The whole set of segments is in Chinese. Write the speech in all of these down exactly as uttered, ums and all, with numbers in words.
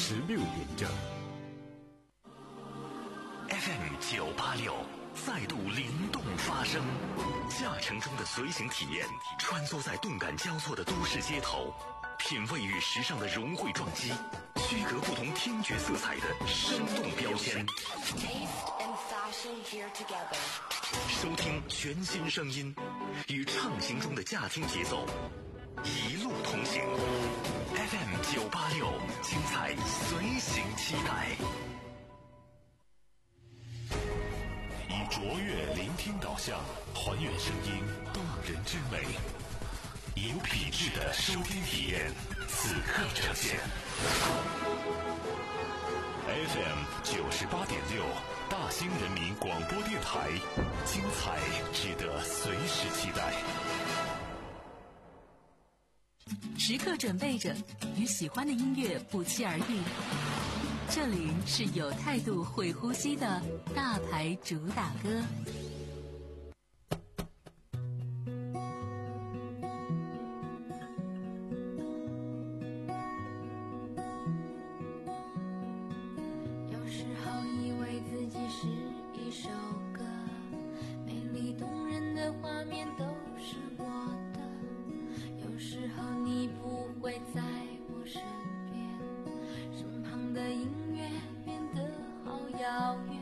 十六点整。 F M 九八六再度灵动发声，驾乘中的随行体验，穿梭在动感交错的都市街头，品味与时尚的融汇撞击，区隔不同听觉色彩的生动标签。收听全新声音，与畅行中的驾听节奏，一路同行。F M 九八六，精彩随行期待。以卓越聆听导向，还原声音动人之美，有品质的收听体验，此刻呈现。F M 九十八点六，大兴人民广播电台，精彩值得随时期待。 时刻准备着，与喜欢的音乐不期而遇。这里是有态度、会呼吸的大牌主打歌。 有时候以为自己是一首歌，美丽动人的画面都是我的。有时候你不会在我身边，身旁的音乐变得好遥远。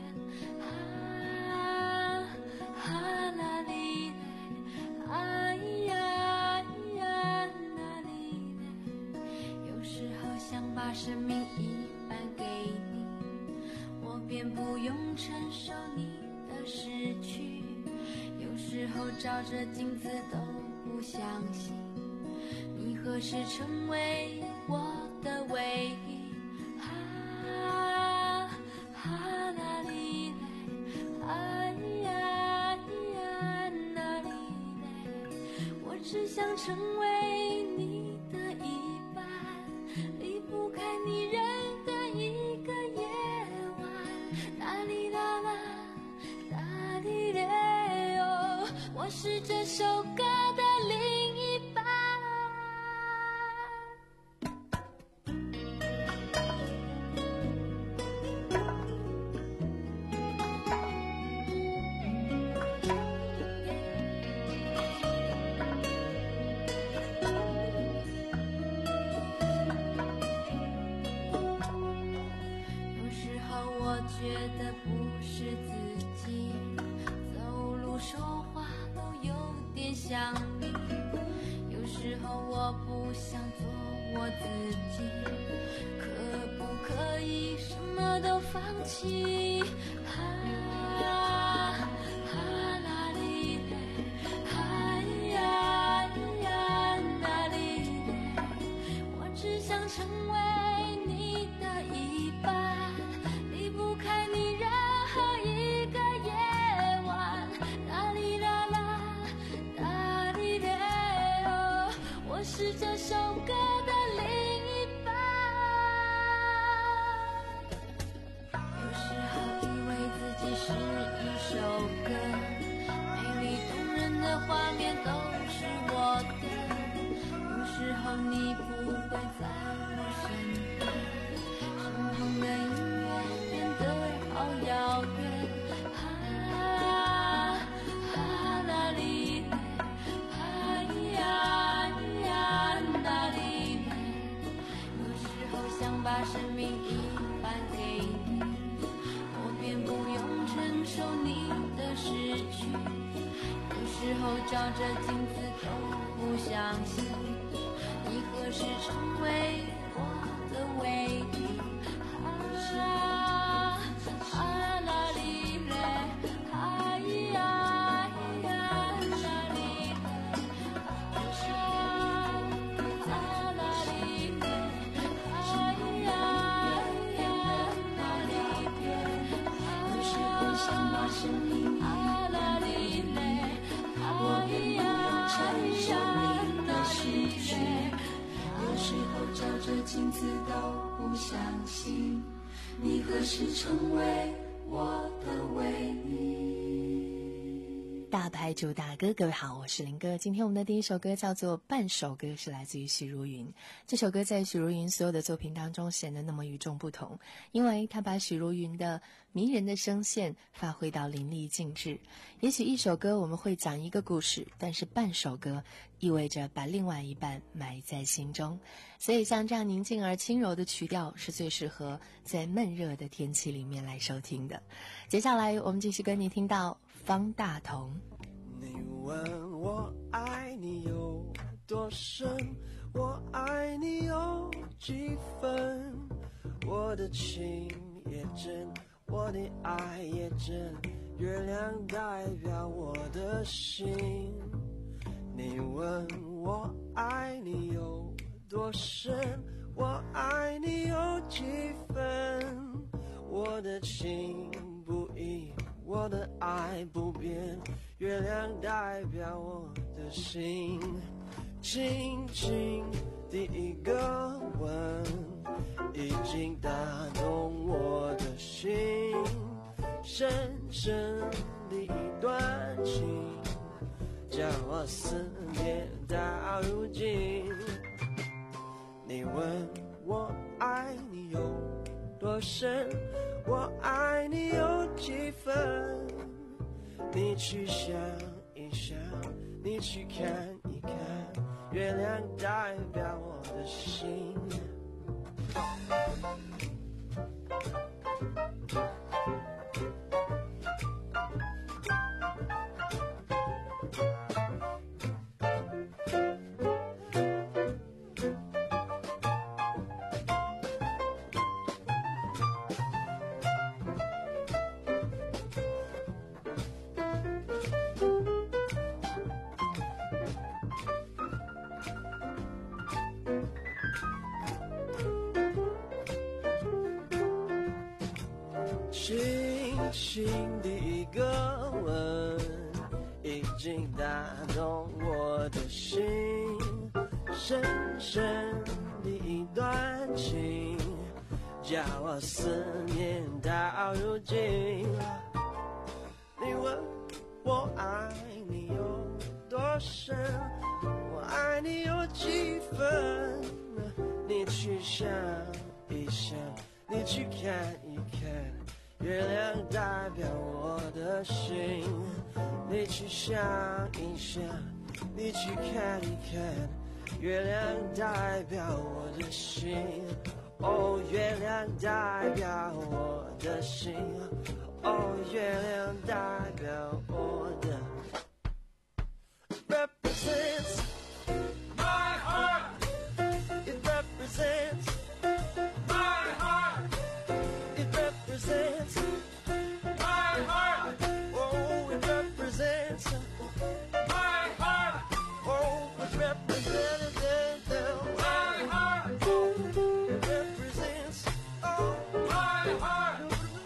啊啊啦哩嘞，哎呀呀啦哩嘞。有时候想把生命一半给你，我便不用承受你的失去。有时候照着镜子都不相信，你何时成为我的唯一。啊啊啦哩嘞，哎呀呀啦哩嘞。我只想成为你的一半，离不开你任何一个夜晚。啦哩啦啦，啦哩嘞哦，我是这首歌的另一半。有时候我觉得不是自己，走路说话都有点像你。有时候我不想做我自己，可不可以什么都放弃？啊啊啦哩嘞，哎呀呀啦哩嘞。我只想成为你的一半，离不开你任何一个夜晚。啦哩啦啦，啦哩嘞哦，我是这首歌的另一半。有时候以为自己是一首歌，美丽动人的画面都是我的。有时候你不会在我身边，身旁的音乐变得好遥远。啊啊啦哩嘞，哎呀呀啦哩嘞。有时候想把生命一半给你，我便不用承受你的失去。有时候照着镜子都不相信，你何时成为我的唯一。啊啊啦哩嘞，哎呀呀啦哩嘞，啊啊啦哩嘞，哎呀呀啦哩嘞。有时候想把生命啊啦哩嘞，我也要承受你的失去。有时候照着镜子都不相信，你何时成为我的唯一。 大牌主打歌，各位好，我是林哥。今天我们的第一首歌叫做《半首歌》，是来自于许茹芸。这首歌在许茹芸所有的作品当中显得那么与众不同，因为它把许茹芸的迷人的声线发挥到淋漓尽致。也许一首歌我们会讲一个故事，但是半首歌意味着把另外一半埋在心中。所以像这样宁静而轻柔的曲调是最适合在闷热的天气里面来收听的。接下来我们继续跟你听到方大同。 你问我爱你有多深，我爱你有几分，我的情也真，我的爱也真，月亮代表我的心。你问我爱你有多深，我爱你有几分，我的情不移，我的爱不变，月亮代表我的心。轻轻第一个吻已经打动我的心，深深的一段情将我思念到如今。你问我爱你有多深，我爱你有几分，你去想一想，你去看一看，月亮代表我的心。轻轻的一个吻已经打动我的心，深深的一段情叫我思念到如今。你问我爱你有多深，我爱你有几分，你去想一想，你去看一看，月亮代表我的心。你去想一想，你去看一看，月亮代表我的心。哦，月亮代表我的心，哦，月亮代表我的 represents my heart, it represents my heart, it represents my heart, oh, it represents my heart, oh, it represents my heart, it represents oh my heart,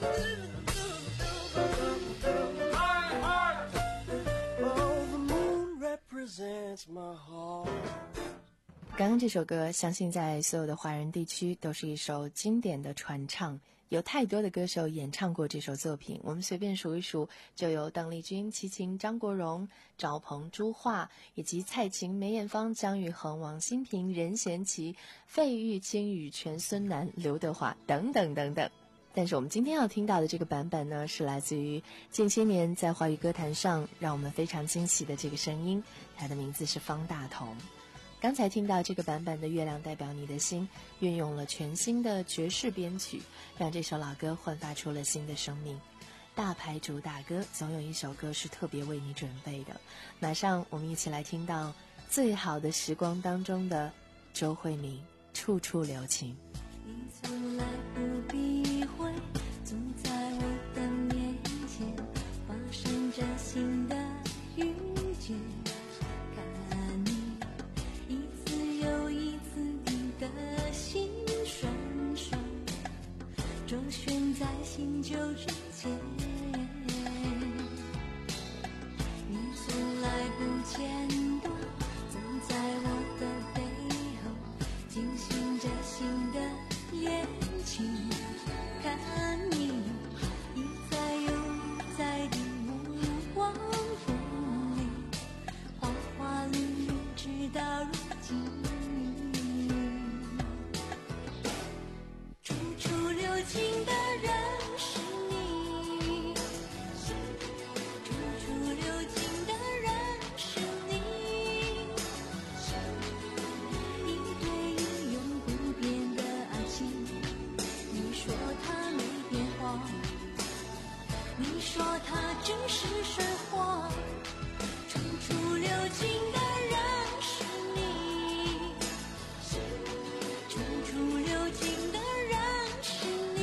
my heart, oh, the moon represents my heart。 刚刚这首歌相信在所有的华人地区都是一首经典的传唱，有太多的歌手演唱过这首作品，我们随便数一数就有邓丽君、齐秦、张国荣、赵鹏、朱桦，以及蔡琴、梅艳芳、姜育恒、王心平、任贤齐、费玉清、羽泉、孙楠、刘德华等等等等。但是我们今天要听到的这个版本呢，是来自于近些年在华语歌坛上让我们非常惊喜的这个声音，它的名字是方大同。刚才听到这个版本的《月亮代表你的心》，运用了全新的爵士编曲，让这首老歌焕发出了新的生命。大牌主打歌，总有一首歌是特别为你准备的。马上我们一起来听到最好的时光当中的周慧敏《处处留情》。 你从来不避讳，总在我的面前发生着新的遇见，看你一次又一次地的心酸酸周旋在心揪之间，你从来不间断走在我的背后，进行着新的恋情，看你一再又再地目光风是水花，处处留情的人是你，处处留情的人是你，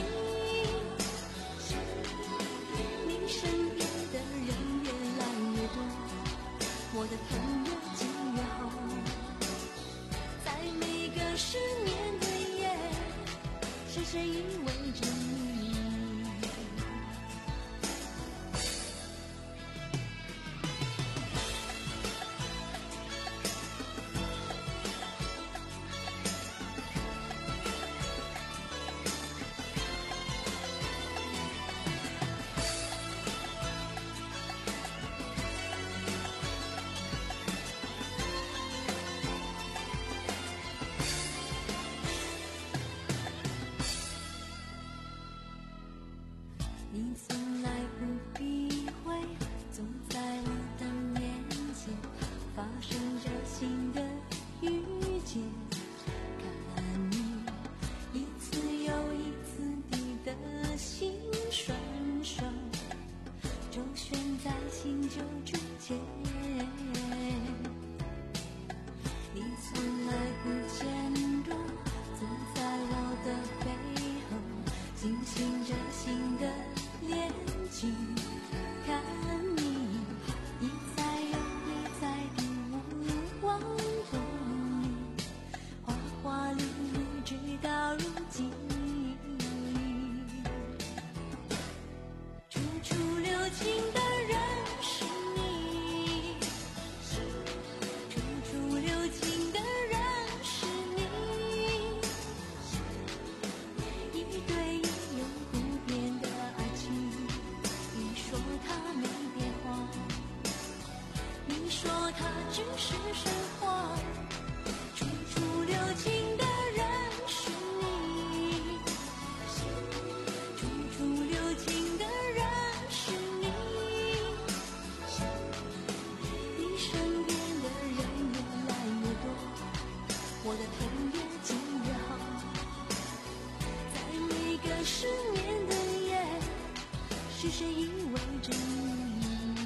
你身边的人越来越多，我的疼越紧越好，在每个失眠的夜，是谁依偎着你？你从来不避讳，总在我的面前发生着新的遇见，看你一次又一次地的心酸手，周旋在新旧之间，你从来不间断，总在我的背后进行着新的恋情，看你一再又一再地无往不利，花花绿绿直到如今，处处留情的人是你，处处留情的人是你，一对一永不变的爱情，你说它没变化，你说它只是神话，处处留情的人是你，处处留情的人是你，你身边的人越来越多，我的疼越紧越好，在每个失眠的夜，是谁依偎着你？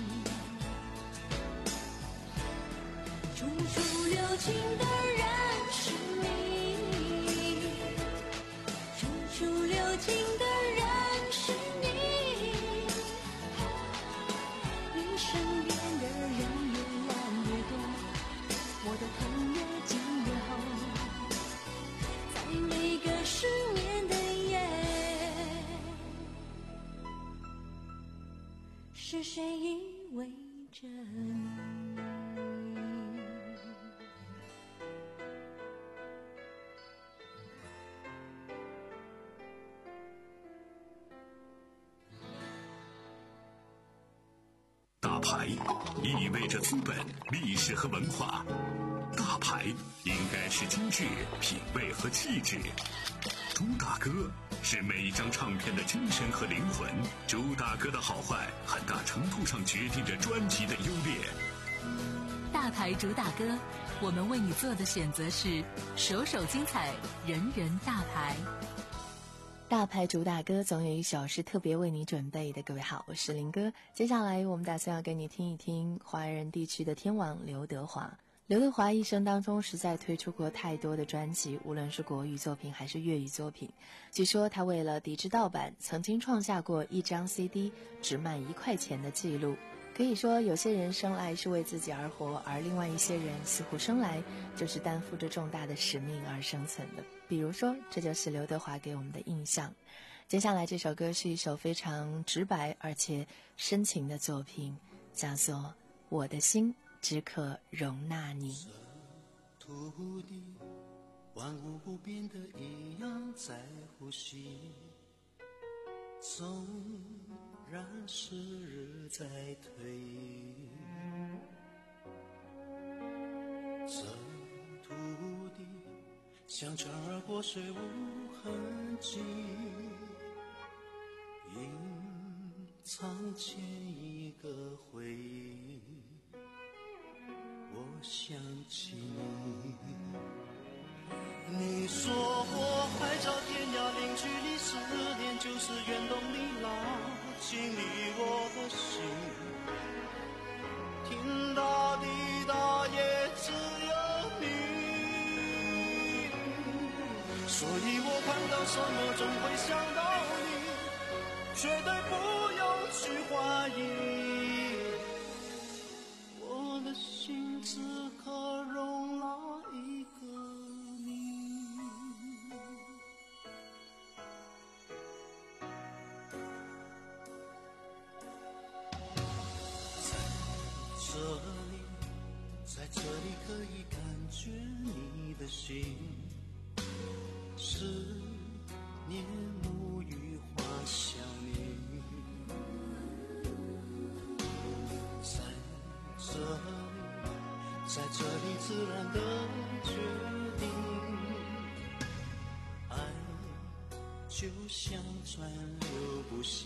处处留情的人是你，处处留情的人是你，你身边的人越来越多，我的疼越紧越好，在每个失眠的夜，是谁依偎着你？ 大牌意味着资本、历史和文化，大牌应该是精致、品味和气质。朱大哥是每一张唱片的精神和灵魂，朱大哥的好坏很大程度上决定着专辑的优劣。 大牌主打歌，我们为你做的选择是首首精彩，人人大牌。 大牌主打歌总有一首是特别为你准备的。各位好，我是林哥。接下来我们打算要跟你听一听华人地区的天王刘德华。刘德华一生当中实在推出过太多的专辑，无论是国语作品还是粤语作品。据说他为了抵制盗版，曾经创下过一张 C D 只卖一块钱的记录。可以说有些人生来是为自己而活，而另外一些人似乎生来就是担负着重大的使命而生存的。比如说，这就是刘德华给我们的印象。接下来这首歌是一首非常直白而且深情的作品，叫做《我的心只可容纳你》。 土地万物不变的一样在呼吸，纵然时日在推移，这土地像船儿过水无痕迹，隐藏前一个回忆，我想起你。你说我海角天涯，零距离思念就是原动力，拉近你我的心。 所以我看到什么总会想到你，绝对不用去怀疑，我的心此刻容纳一个你。在这里，在这里可以感觉你的心，思念沐浴花香你，在这里，在这里自然的决定，爱就像川流不息，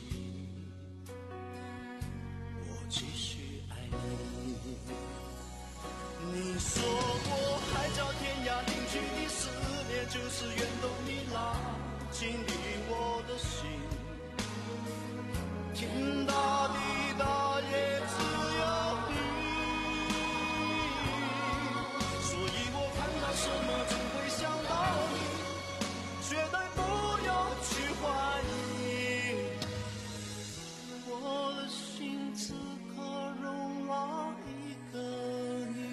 我继续爱你。你说过海角天涯零距离，思念就是远动你拉近离我的心，天大地大也只有你，所以我看到什么总会想到你，绝对不用去怀疑，我的心此刻容纳一个你。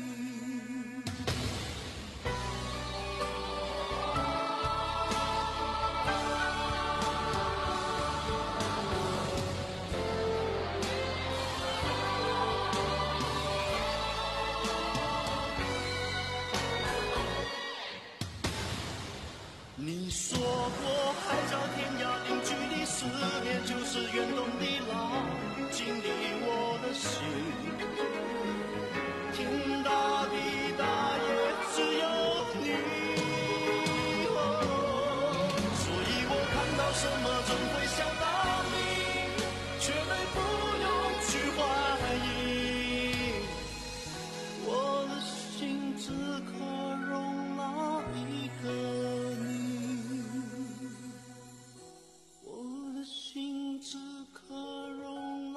你说过海角天涯零距离，思念就是远动的拉近离我的心，天大地大也只有你，哦，所以我看到什么总会想到你，绝对不用去怀疑，我的心此刻容纳一个你，我的心此刻容纳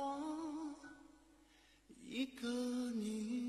一个你。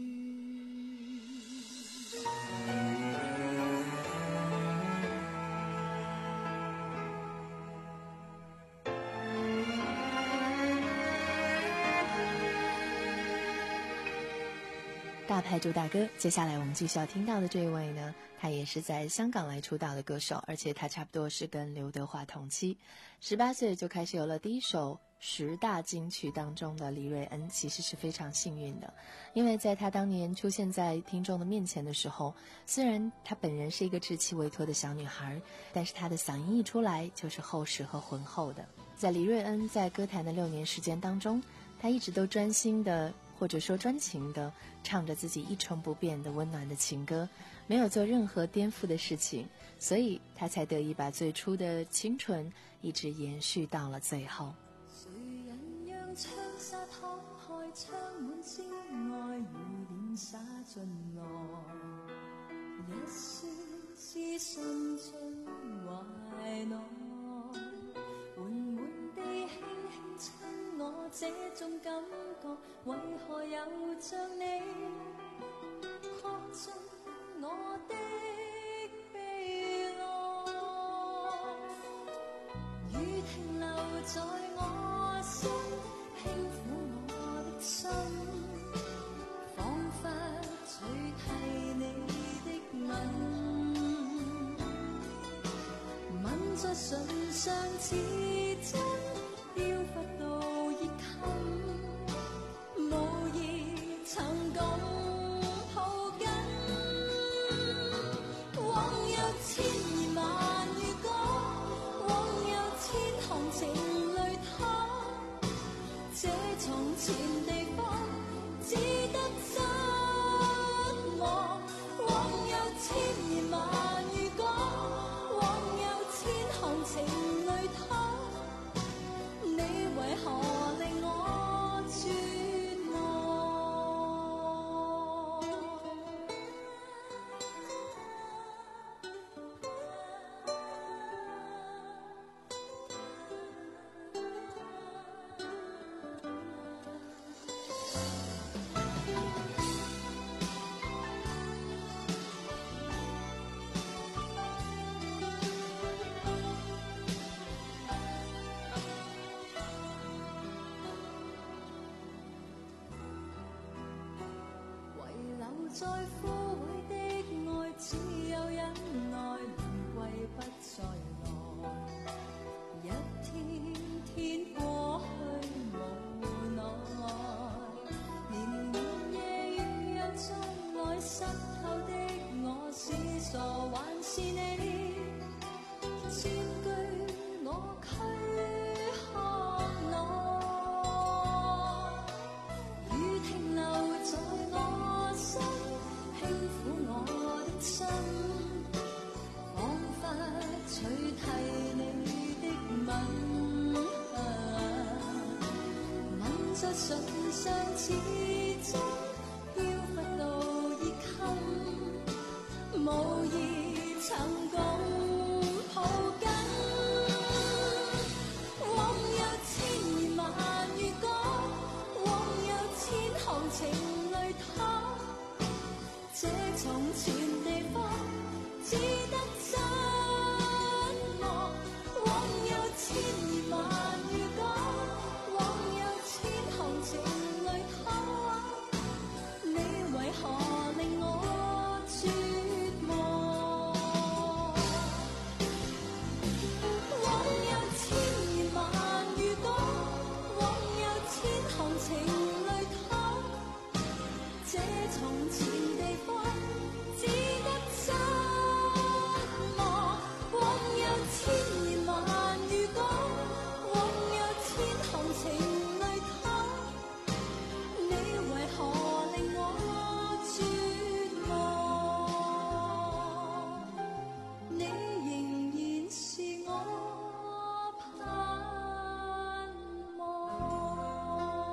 大牌主打歌，接下来我们继续要听到的这一位呢，他也是在香港来出道的歌手，而且他差不多是跟刘德华同期，十八岁就开始有了第一首十大金曲当中的黎瑞恩，其实是非常幸运的，因为在他当年出现在听众的面前的时候，虽然他本人是一个稚气未脱的小女孩，但是他的嗓音一出来就是厚实和浑厚的。在黎瑞恩在歌坛的六年时间当中，他一直都专心的或者说专情的唱着自己一成不变的温暖的情歌，没有做任何颠覆的事情，所以他才得以把最初的清纯一直延续到了最后。 谁人让窗纱敞开，窗满之外雨点洒进来，一丝丝渗进怀内，缓缓地轻轻亲我，这种感觉为何又像你刻进我的悲哀，雨停留在我心，轻撫我的心，仿佛取替你的吻，吻在唇上似真，飄忽到熱襟，無意曾咁抱緊。往有千言萬語講，往有千行情淚淌，這從前地方只得失望。往有千言萬語講，往有千行情淚淌，你為何令我絕望？ 再枯萎的愛，只有忍耐，名貴不再來。一天天過去無奈，年年夜月又再來，濕透的我是傻還是你？佔據我軀殼內，雨停留在我心，輕撫我的心，彷彿取替你的吻，吻在唇上似針，飄忽到熱襟，無意曾共抱緊。往有千言萬語講，往有千行情淚淌，這從前地方只得真望。往有千言萬語講，往有千行情淚淌，你為何令我絕望？往有千言萬語講，往有千行情淚淌，這從前地方只得真望。往有千言萬語講，往有千行情淚淌，你為何令我絕望？你仍然是我盼望。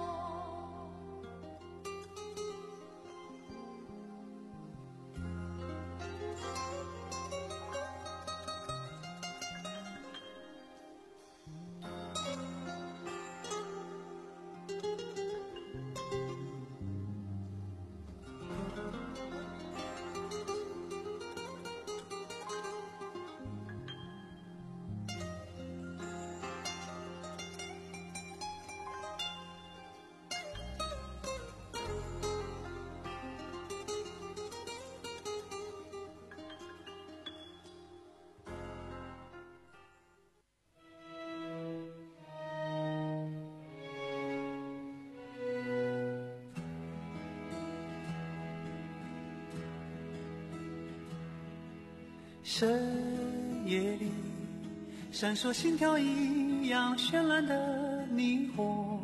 深夜里闪烁心跳一样绚烂的霓虹，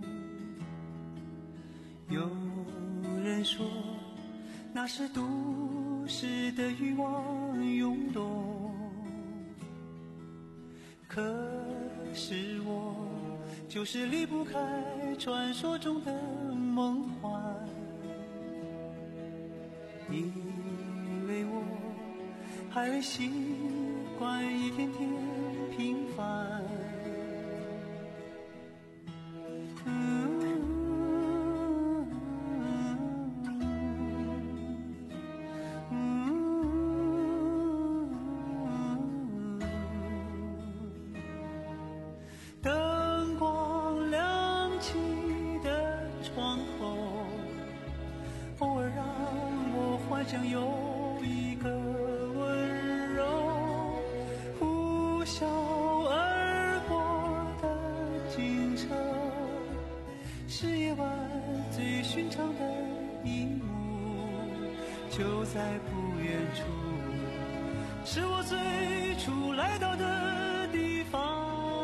有人说那是都市的欲望涌动，可是我就是离不开传说中的梦幻，因为我还未习惯一天天平凡。灯光亮起的窗口，偶尔让我幻想有一个温柔呼啸而过的警车，是夜晚最寻常的一幕，就在不远处，是我最初来到的地方。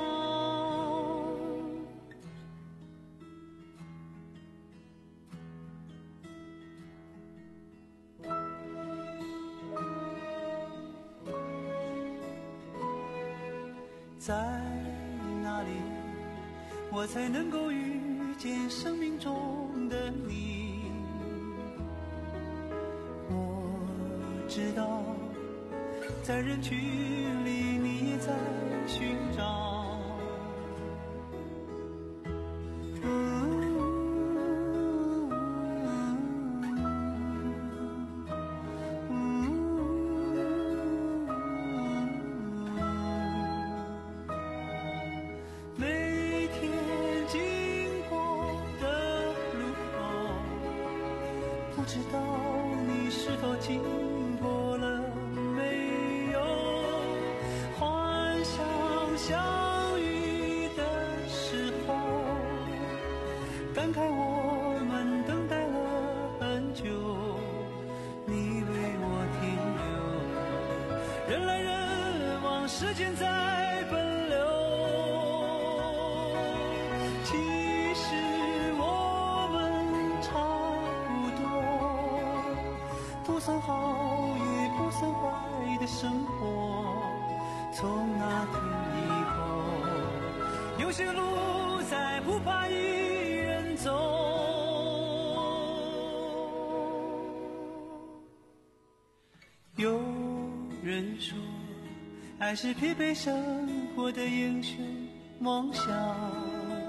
在哪里我才能够遇见生命中的你？我知道在人群里你也在寻找，每天经过的路口，不知道我经过了没有？幻想相遇的时候，感慨我们等待了很久，你为我停留。人来人往，时间在奔流。其实我们差不多，不算好也不算坏的生活。从那天以后，有些路再不怕一人走。有人说，爱是疲惫生活的英雄梦想。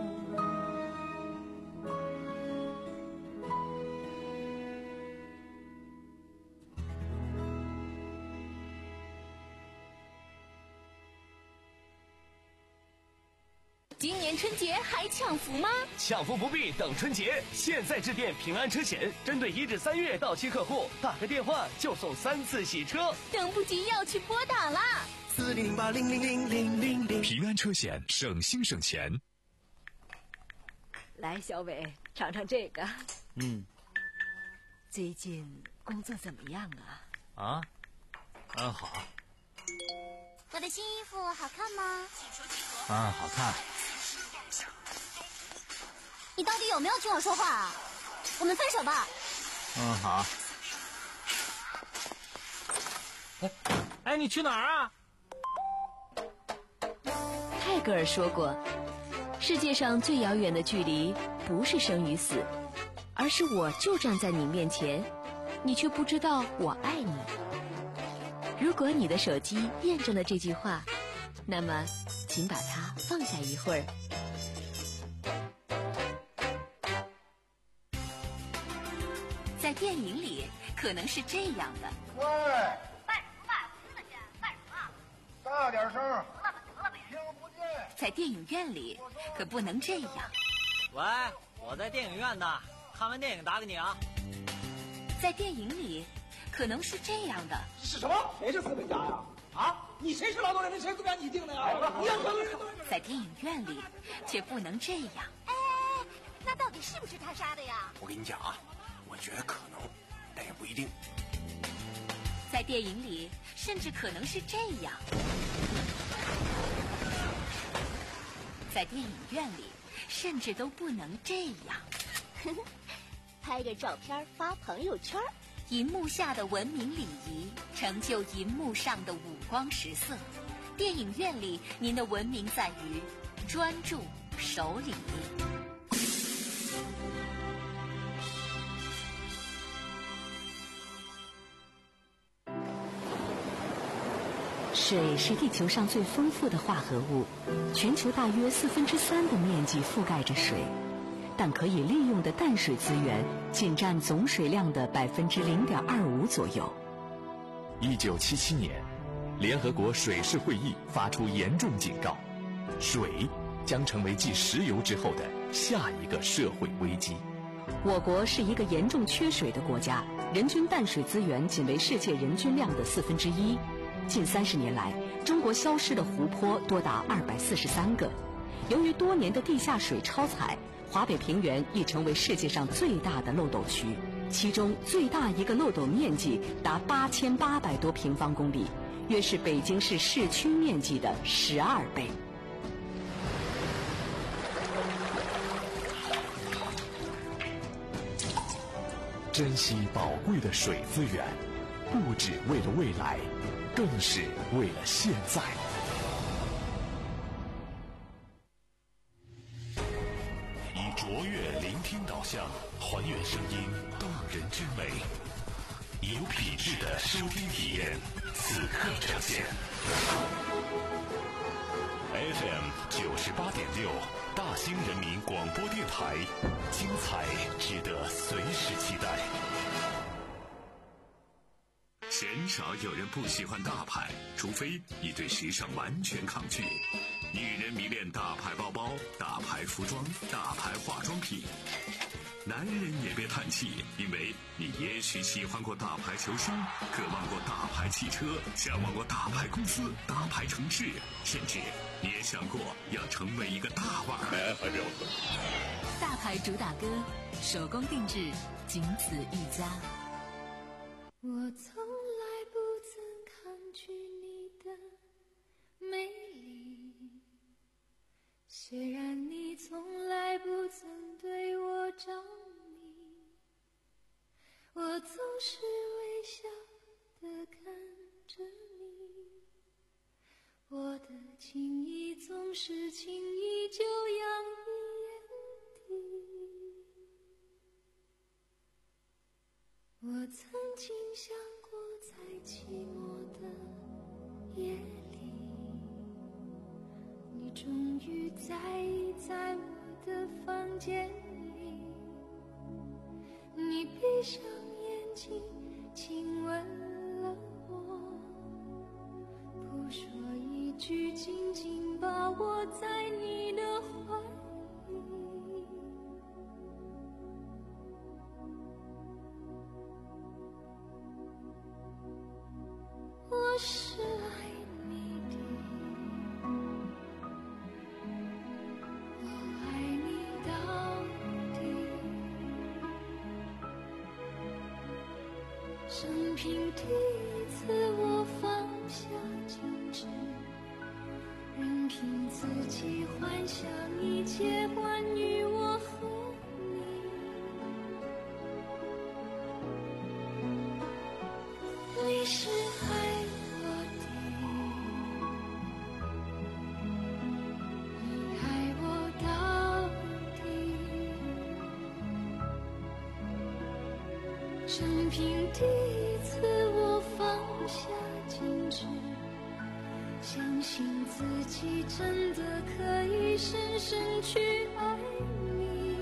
今年春节还抢福吗？ 抢福不必等春节，现在致电平安车险，针对一至三月到期客户，打个电话就送三次洗车。 等不及要去拨打啦！ 四零零八零零零零零零。 平安车险，省心省钱。 来，小伟，尝尝这个。 嗯。 最近工作怎么样啊？ 啊，嗯，好。 我的新衣服好看吗？ 啊，好看。 你到底有没有听我说话啊？我们分手吧。 嗯，好。哎，哎，你去哪儿啊？ 泰戈尔说过，世界上最遥远的距离不是生与死，而是我就站在你面前，你却不知道我爱你。如果你的手机验证了这句话，那么请把它放下一会儿。在电影里可能是这样的。 喂， 卖什么卖？我听得见，卖什么？ 大点声。 得了吧得了吧， 听不见。 在电影院里可不能这样。 喂，我在电影院呢，看完电影打给你啊。 在电影里可能是这样的。 是什么？谁是资本家呀？啊，你谁是劳动人民？谁资本家？你定的呀？你要在电影院里却不能这样。 哎，那到底是不是他杀的呀？ 我跟你讲啊，我觉得可能，但也不一定。 在电影里甚至可能是这样。在电影院里甚至都不能这样。 拍个照片发朋友圈。 银幕下的文明礼仪，成就银幕上的五光十色。电影院里，您的文明在于专注、守礼。水是地球上最丰富的化合物，全球大约四分之三的面积覆盖着水。但可以利用的淡水资源仅占总水量的百分之零点二五左右。 一九七七年，联合国水事会议发出严重警告，水将成为继石油之后的下一个社会危机。 我国是一个严重缺水的国家，人均淡水资源仅为世界人均量的四分之一。近三十年来，中国消失的湖泊多达二百四十三个。由于多年的地下水超采，华北平原已成为世界上最大的漏斗区，其中最大一个漏斗面积达八千八百多平方公里，约是北京市市区面积的十二倍。 珍惜宝贵的水资源，不只为了未来，更是为了现在。以卓越聆听导向，还原声音动人之美，有品质的收听体验，此刻呈现。F M 九十八点六，大兴人民广播电台，精彩值得随时期待。鲜少有人不喜欢大牌，除非你对时尚完全抗拒。女人迷恋大牌包包、大牌服装、大牌化妆品。 男人也别叹气，因为你也许喜欢过大牌球星，渴望过大牌汽车，向往过大牌公司、大牌城市，甚至你也想过要成为一个大腕儿。还没有大牌主打歌，手工定制，仅此一家。 我从来不曾抗拒你的美丽，虽然你从来不曾对我着迷，我总是微笑地看着你，我的情意总是轻易就洋溢眼底。我曾经想过，在寂寞的夜里，你终于在意在我的房间里，你闭上眼睛亲吻了我，不说一句，紧紧把我在你的怀里。我是爱你的，我爱你到底，生平第一次我放下矜持，任凭自己幻想一切关于我和你，你是爱生平第一次我放下矜持，相信自己真的可以深深去爱你。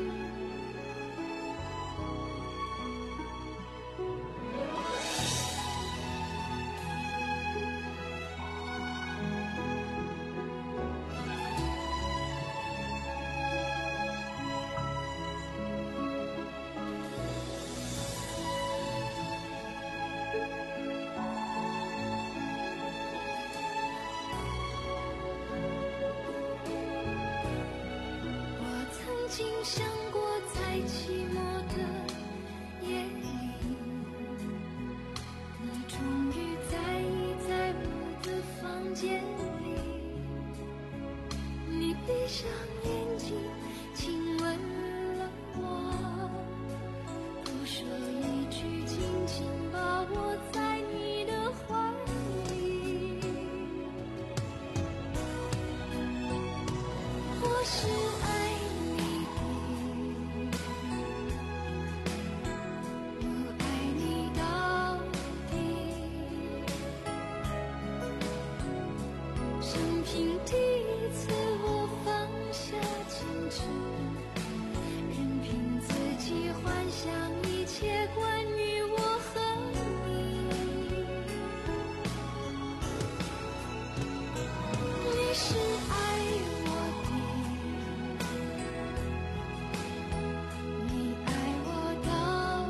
曾经想过，在寂寞的夜里，你终于在意在我的房间里，你闭上眼睛亲吻了我，不说一句，紧紧把我在你的怀里。我是爱第一次我放下矜持，任凭自己幻想一切关于我和你，你是爱我的，你爱我到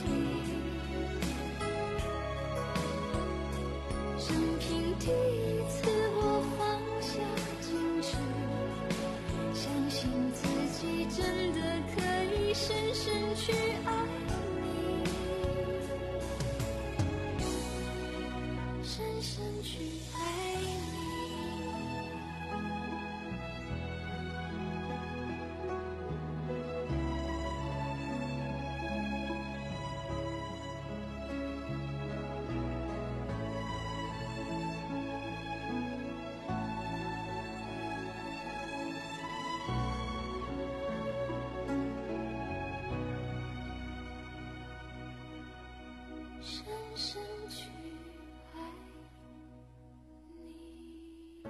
底，生平第一次我放矜持，相信自己真的可以深深去爱你，深深去爱你。深深去爱你。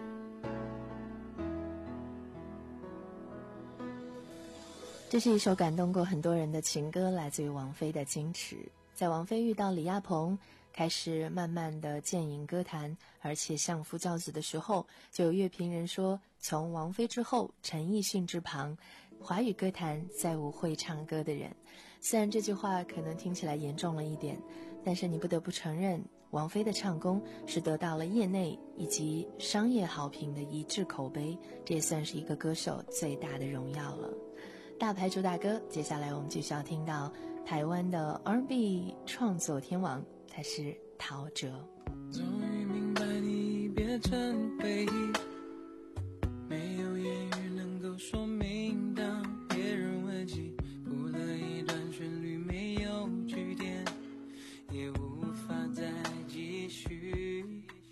这是一首感动过很多人的情歌，来自于王菲的《矜持》。在王菲遇到李亚鹏，开始慢慢的渐饮歌坛，而且相夫教子的时候，就有乐评人说，从王菲之后，陈奕迅之旁， 华语歌坛再无会唱歌的人。虽然这句话可能听起来严重了一点，但是你不得不承认，王菲的唱功是得到了业内以及商业好评的一致口碑，这也算是一个歌手最大的荣耀了。大牌主打歌，接下来我们继续要听到台湾的 R and B 创作天王，他是陶喆。 终于明白你变成回忆，没有言语能够说明，当别人问起谱了一段旋律，没有句点，也无法再继续，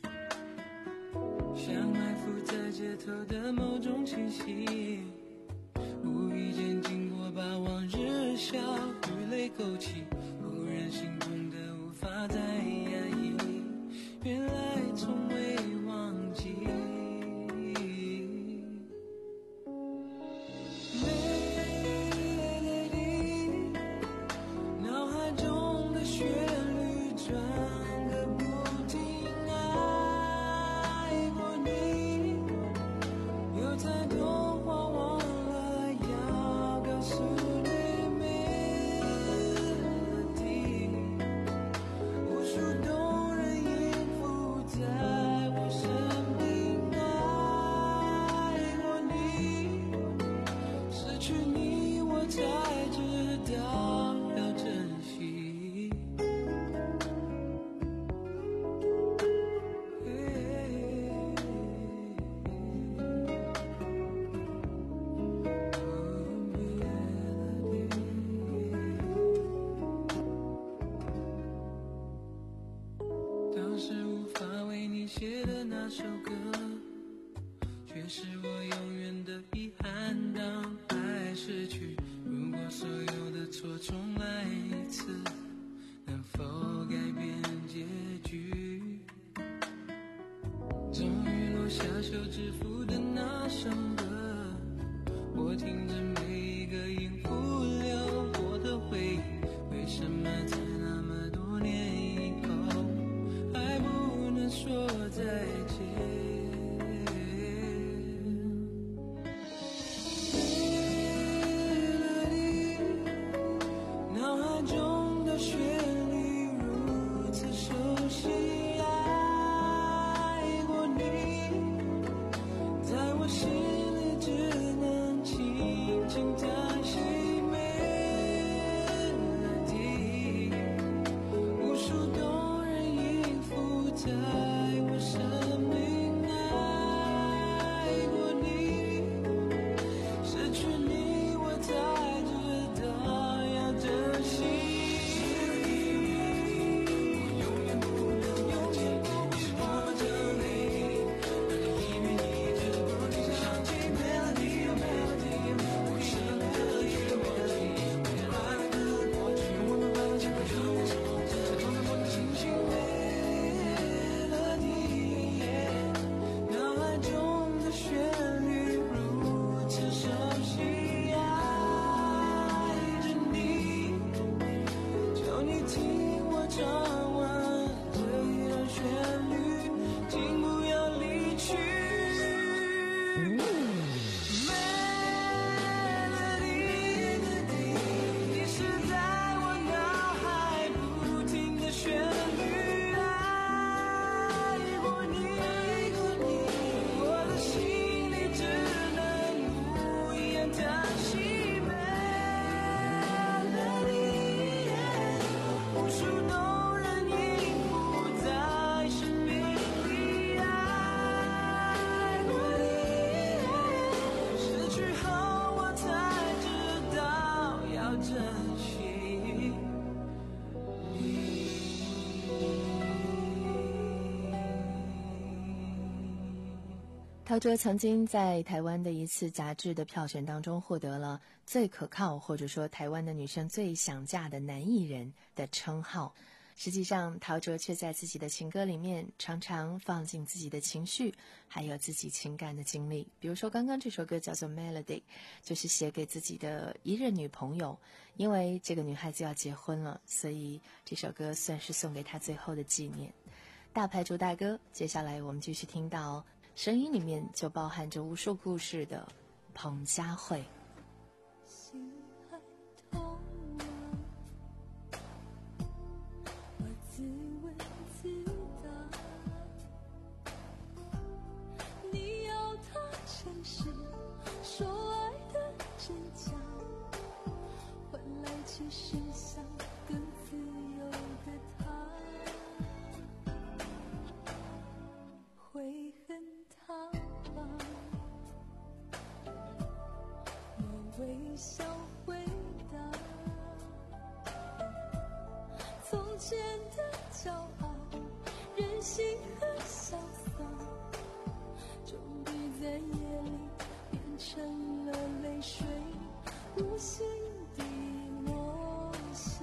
像埋伏在街头的某种气息，无意间经过把往日笑与泪勾起，忽然心痛的无法再压抑，原来从未忘记。Melody， 脑海中的旋律转个不停，爱过你，又再多话忘了要告诉你。Melody， 无数动人音符在我生命，爱过你，失去你我才知道要珍惜。当时无法为你写的那首歌，却是我永远的遗憾。当爱逝去，如果所有的错重来一次，能否改变结局？终于落下休止符的那首歌，我听着每一个音符流过的回忆，为什么在那么多年以后还不能说再见？脑海中的旋律如此熟悉，爱过你，在我心里只能轻轻叹息。Melody， 无数动人音符在我生命，爱过你，失去你我才知道要珍惜。我永远不能忘记你是多么的美，让你音乐一直不停响起。Melody oh Melody， 我舍不得去忘记未来的过去，我们把这个让我从这装在我的心情。Melody， 脑海中的旋律如此熟悉，爱着你，求你听我唱完这一段旋律，请不要离去。Melody， 你是在我脑海不停的旋律，爱过你，我的心里只能无言叹息。Melody， 无数动人音符在生命里，爱过你，失去后我才知道要珍惜你。 陶喆曾经在台湾的一次杂志的票选当中获得了最可靠，或者说台湾的女生最想嫁的男艺人的称号。实际上，陶喆却在自己的情歌里面常常放进自己的情绪，还有自己情感的经历。比如说，刚刚这首歌叫做《Melody》，就是写给自己的一任女朋友，因为这个女孩子要结婚了，所以这首歌算是送给她最后的纪念。大牌主打歌，接下来我们继续听到声音里面就包含着无数故事的彭佳慧。 前的骄傲、任性和潇洒，终于在夜里变成了泪水，无心地落下。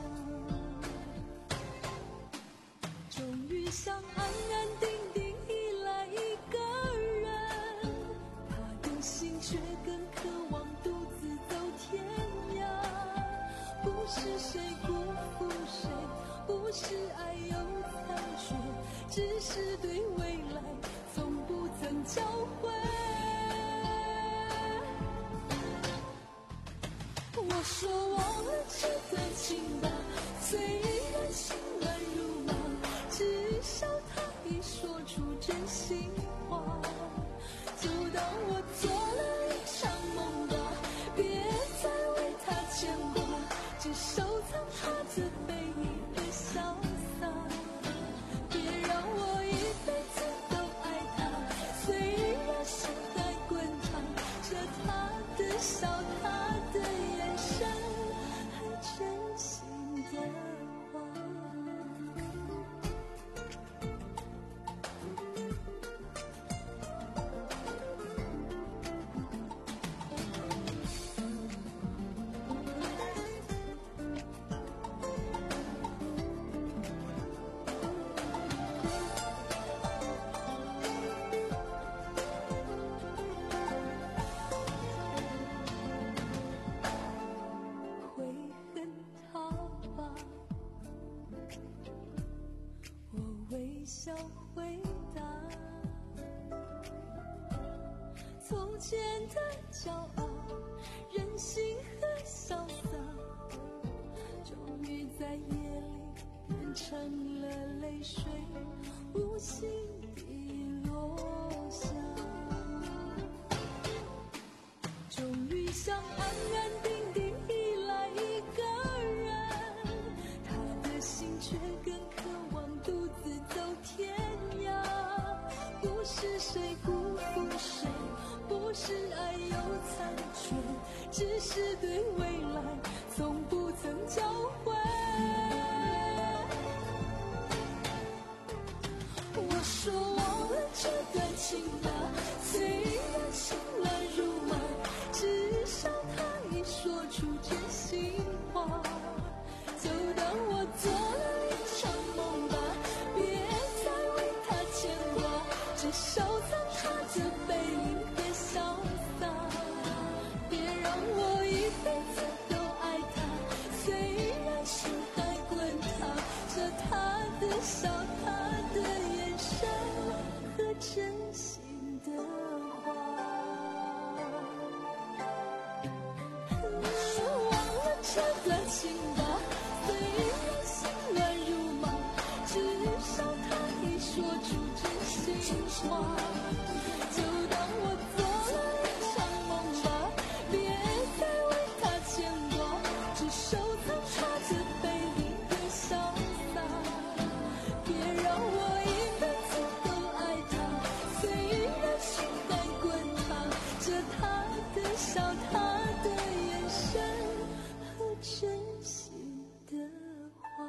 终于想安安定定依赖一个人，他的心却更渴望独自走天涯。不是谁辜负谁，不是爱有残缺，只是对未来从不曾交汇。我说忘了这段情吧，虽然心乱如麻，至少他已说出真心话。就当我做了一场梦吧，别再为他牵挂，只收藏他的背影和潇洒。别让我一辈子都爱他，虽然心还滚烫着他的笑，他的眼神和真心的话。会恨他吧？我微笑回答。从前的骄傲、任性和潇洒，终于在夜里变成了泪水，无心地落下。终于想安安定定依赖一个人，他的心却更渴望独自走天涯。不是谁辜负谁，不是爱有残缺，只是对未来从不曾交汇。我说忘了这段情吧，虽然心乱如麻，至少他已说出真心话。就当我做了一场梦吧，别再为他牵挂，只收藏他的背影和潇洒。别让我一辈子都爱他，虽然心还滚烫着他的笑，他的眼神和真心的话。忘了这段情吧，虽然心乱如麻，至少他已说出真心话。就当我做了一场梦吧，别再为他牵挂，只收藏他的背影和潇洒。别让我一辈子都爱他，虽然心还滚烫着他的笑，他的眼神和真心的话。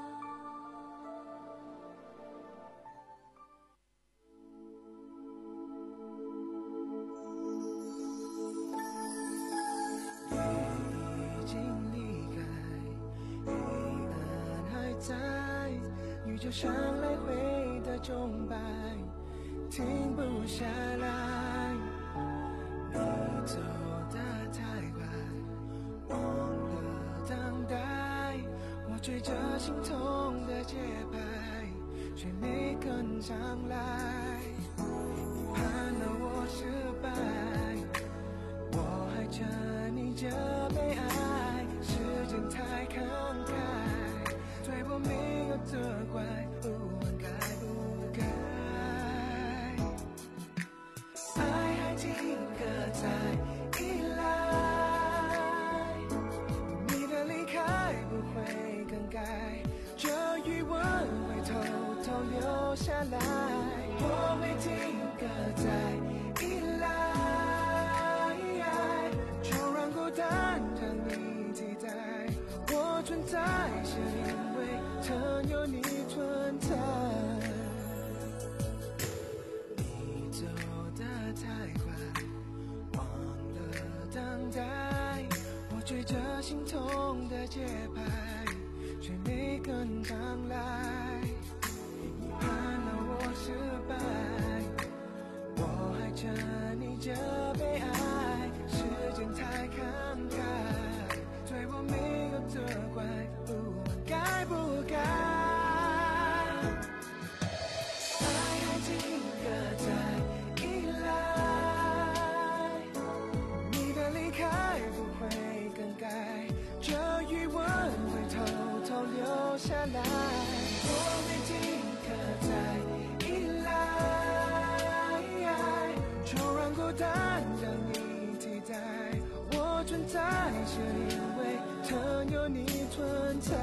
已经离开，黑暗还在，宇宙像来回的钟摆，停不下来。你走得太快，忘了等待，我追着心痛的节拍，却没跟上来。你盼了我失败，我还沉溺着被爱，时间太慷慨，对我没有责怪，不问该不该。爱还停格在依赖，你的离开不会更改，这余温会偷偷流下来。 追着心痛的节拍，却没跟上来。你盼到我失败，我还沉溺着被爱，时间太慷慨，对我没有责怪，不问该不该。爱还停格在依赖，你的离开不会更改，这余温会偷偷留下来。我没停格在依赖，就让孤单让你替代。我存在是因为曾有你存在。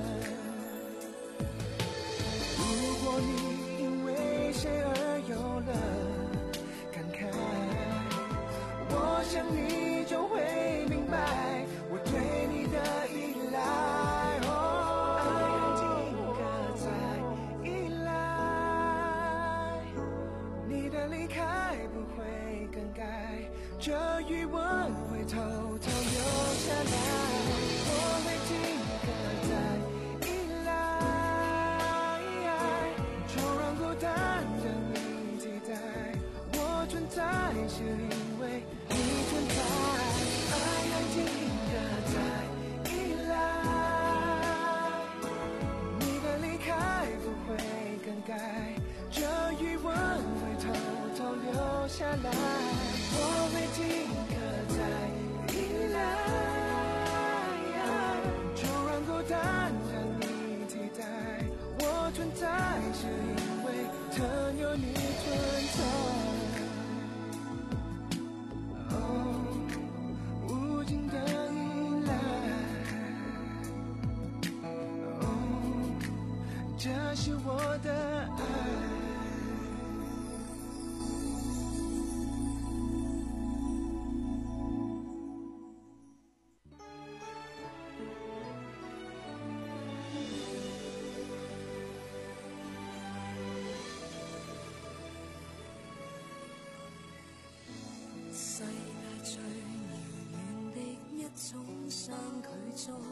如果你因为谁而有了感慨，我想你就会明白我对你的依赖。哦，爱停格在依赖，你的离开不会更改，这余温会偷偷留下来。我会停格在依赖，就让孤单让你替代。我存在是因为你存在。爱还停格在依赖，你的离开不会更改，这余温会偷偷留下来。我会停格在依赖，就让孤单让你替代。我存在是因为曾有你存在。哦，无尽的依赖，哦，这是我的爱。 世界最遙遠的一種相距中，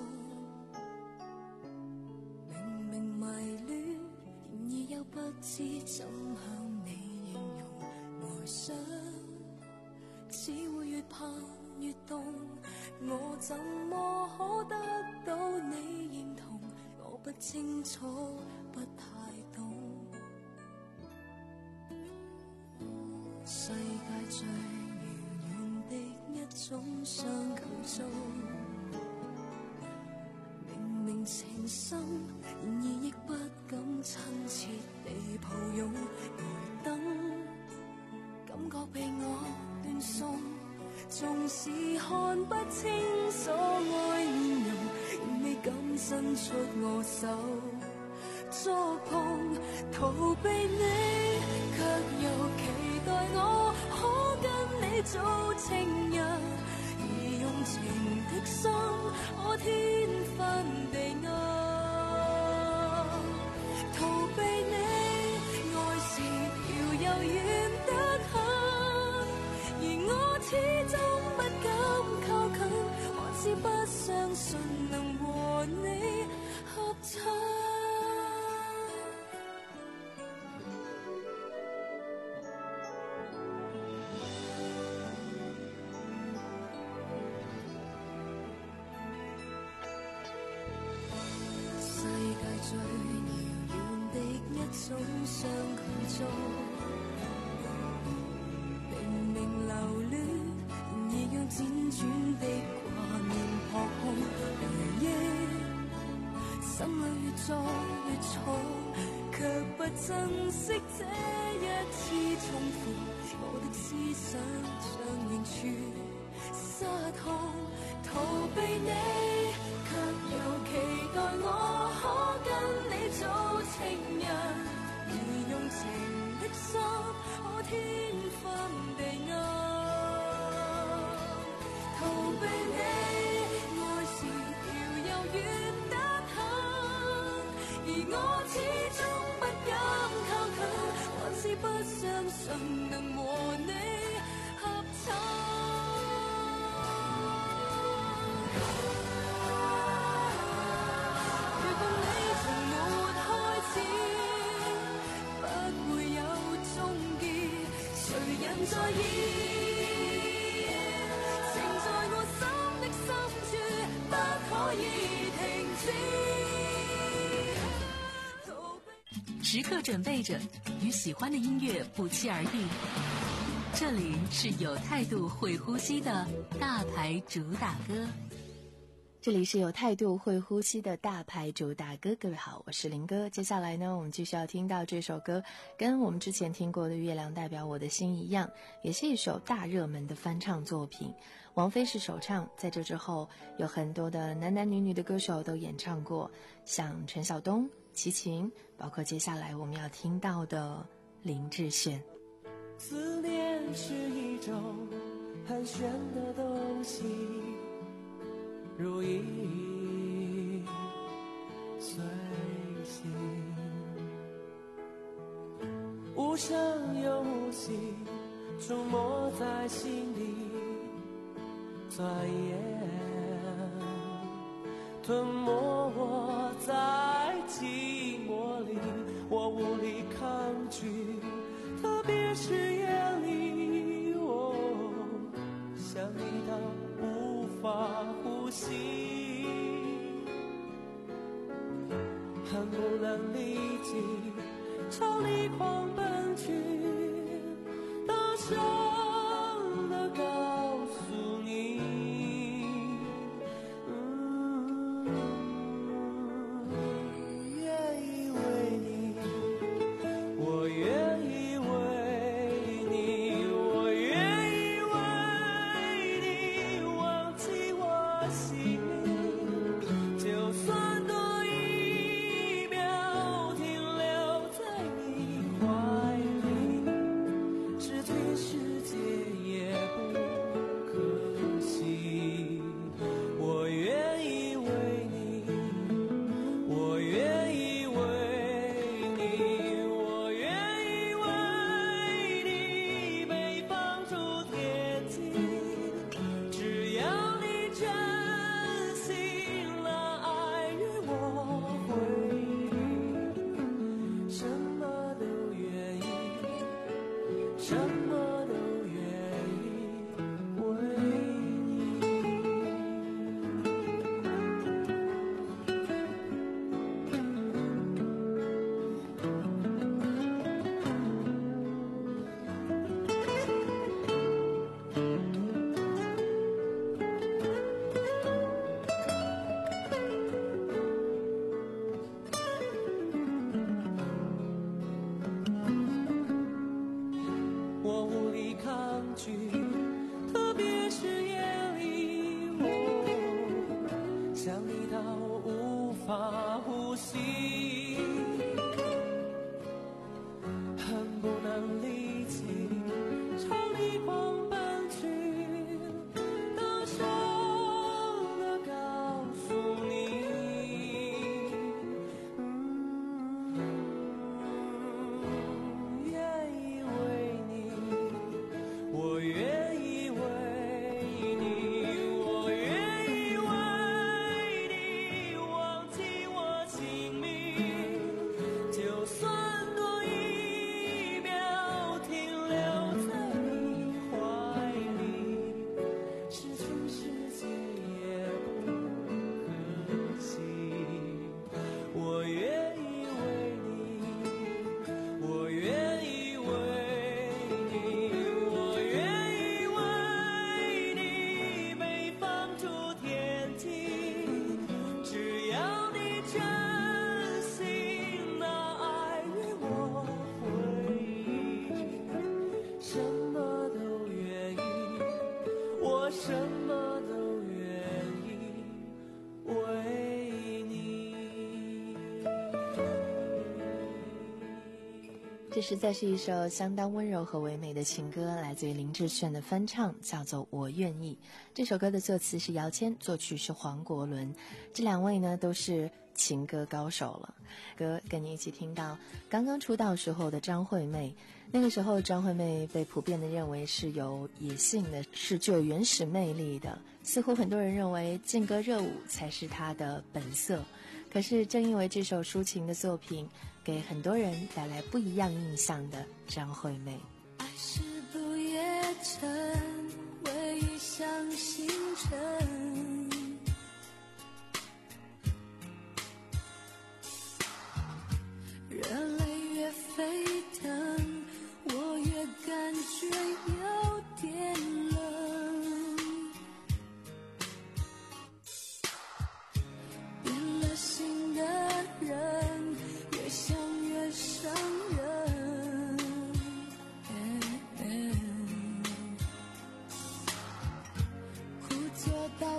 明明迷戀，然而又不知怎向你形容。愛上只會越盼越凍，我怎麼可得到你認同？我不清楚，不太懂。世界最一種相距中，明明情深，然而亦不敢親切地抱擁。呆等，感覺被我斷送，縱使看不清所愛面容，仍未敢伸出我手觸碰，逃避你，卻又期待我可跟你做情人，而用情的心可天分地愛。逃避你，愛是條又遠得很，而我始終不敢靠近，還是不相信能和你合襯。最遙遠的一種相距中，明明留戀，然而讓輾轉的掛念撲空回憶，心裏越作越重，卻不珍惜這一次重逢。我的思想像完全失控，逃避你，卻又期待我可跟你做情人，而用情的心可天分地愛。逃避你，愛是條又遠得很，而我始終不敢靠近，還是不相信能和你合襯。 时刻准备着与喜欢的音乐不期而遇。这里是有态度会呼吸的大牌主打歌。 这里是有态度会呼吸的大牌主打歌，各位好，我是林哥。接下来呢，我们继续要听到这首歌，跟我们之前听过的《月亮代表我的心》一样，也是一首大热门的翻唱作品。王菲是首唱，在这之后有很多的男男女女的歌手都演唱过，像陈晓东、齐秦，包括接下来我们要听到的林志炫。 思念是一种很玄的东西，如影随形，无声又无息，出没在心里，钻研吞没我在寂寞里，我无力抗拒，特别是夜里，我想你到无法呼吸，恨不能立即朝你狂奔去，大声地告诉你，嗯，愿意为你，我愿意为你，我愿意为你忘记我姓名，就算多一秒停留在你怀里，失去世界也不可惜。我愿意为你，我愿意为你，我愿意为你被放逐天际，只要你真心来爱与我回忆，什么都愿意，什么都愿意为你。我无力抗拒，特别是夜里，我想你到无法呼吸，恨不能立即朝你狂奔去，大声地告诉你，嗯，愿意为你，我愿意为你，我愿意为你忘记我姓名，就算多一秒停留在你怀里，失去世界也不可惜。我愿意为你，我愿意为你，我愿意为你被放逐天际，只要你真心拿爱与我回忆，什么都愿意，我什么都愿意为你。 这实在是一首相当温柔和唯美的情歌，来自于林志炫的翻唱，叫做《我愿意》。这首歌的作词是姚谦，作曲是黄国伦，这两位呢都是情歌高手了。歌跟你一起听到刚刚出道时候的张惠妹，那个时候张惠妹被普遍的认为是有野性的，是具有原始魅力的，似乎很多人认为劲歌热舞才是她的本色。可是正因为这首抒情的作品，给很多人带来不一样印象的张惠妹。 爱是不夜城，唯一像星辰，人类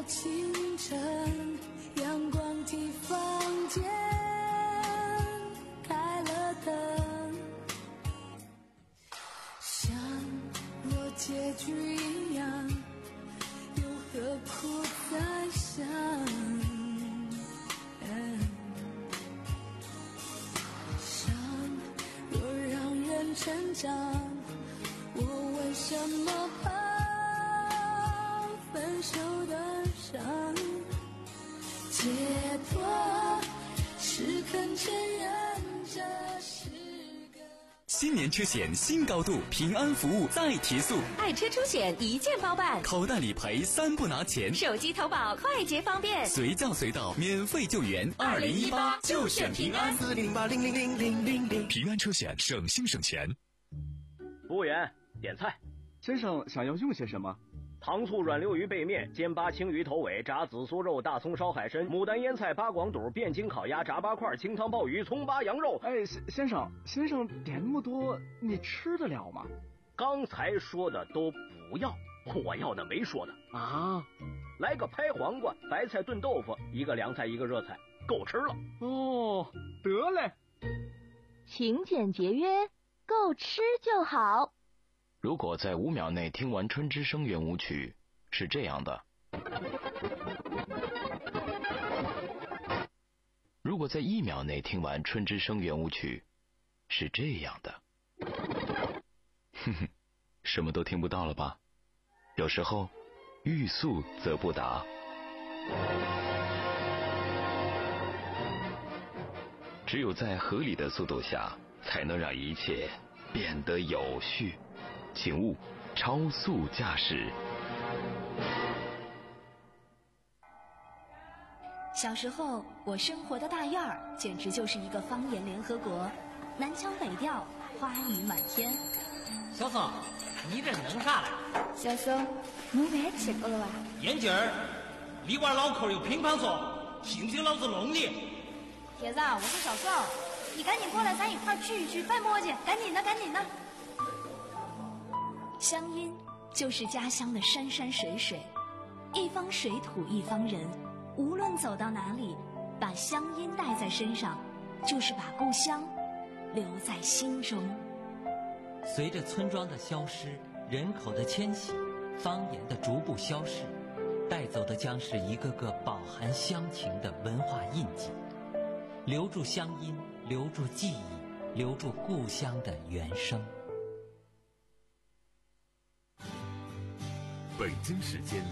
到清晨，阳光替房间开了灯，像若结局一样，又何苦再想？伤若让人成长，我为什么怕分手的伤？解脱是肯承认这是个。 新年车险新高度，平安服务再提速， 爱车出险一键包办， 口袋理赔三不拿钱， 手机投保快捷方便， 随叫随到免费救援。 二零一八就选平安， 四零八零零零零零零。 平安车险，省心省钱。 服务员，点菜。 先生想要用些什么？ 糖醋软溜鱼背面、煎八青鱼头尾、炸紫苏肉、大葱烧海参、牡丹腌菜、八广肚、汴京烤鸭、炸八块、清汤鲍鱼、葱八羊肉。 哎，先生，先生点那么多，你吃得了吗？ 刚才说的都不要，我要的没说的啊。 来个拍黄瓜、白菜炖豆腐，一个凉菜一个热菜，够吃了。 哦，得嘞。 勤俭节约，够吃就好。 如果在五秒内听完《春之声》圆舞曲，是这样的；如果在一秒内听完《春之声》圆舞曲，是这样的。哼哼，什么都听不到了吧？有时候，欲速则不达。只有在合理的速度下，才能让一切变得有序。请勿超速驾驶。 小时候，我生活的大院儿简直就是一个方言联合国，南腔北调，花语满天。 小松，你这弄啥嘞？ 小松，侬饭吃过了吧？ 眼镜儿，里边老口有乒乓说，信不信老子弄你？ 铁子，我是小宋，你赶紧过来，咱一块儿聚一聚，别磨叽，赶紧的，赶紧的。 乡音就是家乡的山山水水，一方水土一方人，无论走到哪里，把乡音带在身上，就是把故乡留在心中。 随着村庄的消失，人口的迁徙，方言的逐步消逝，带走的将是一个个饱含乡情的文化印记。留住乡音，留住记忆，留住故乡的原声。 北京时间